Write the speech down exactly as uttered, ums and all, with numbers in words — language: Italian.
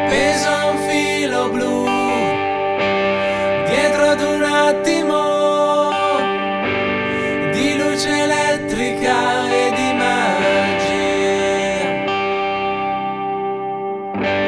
Peso a un filo blu dietro ad un attimo di luce elettrica e di magia.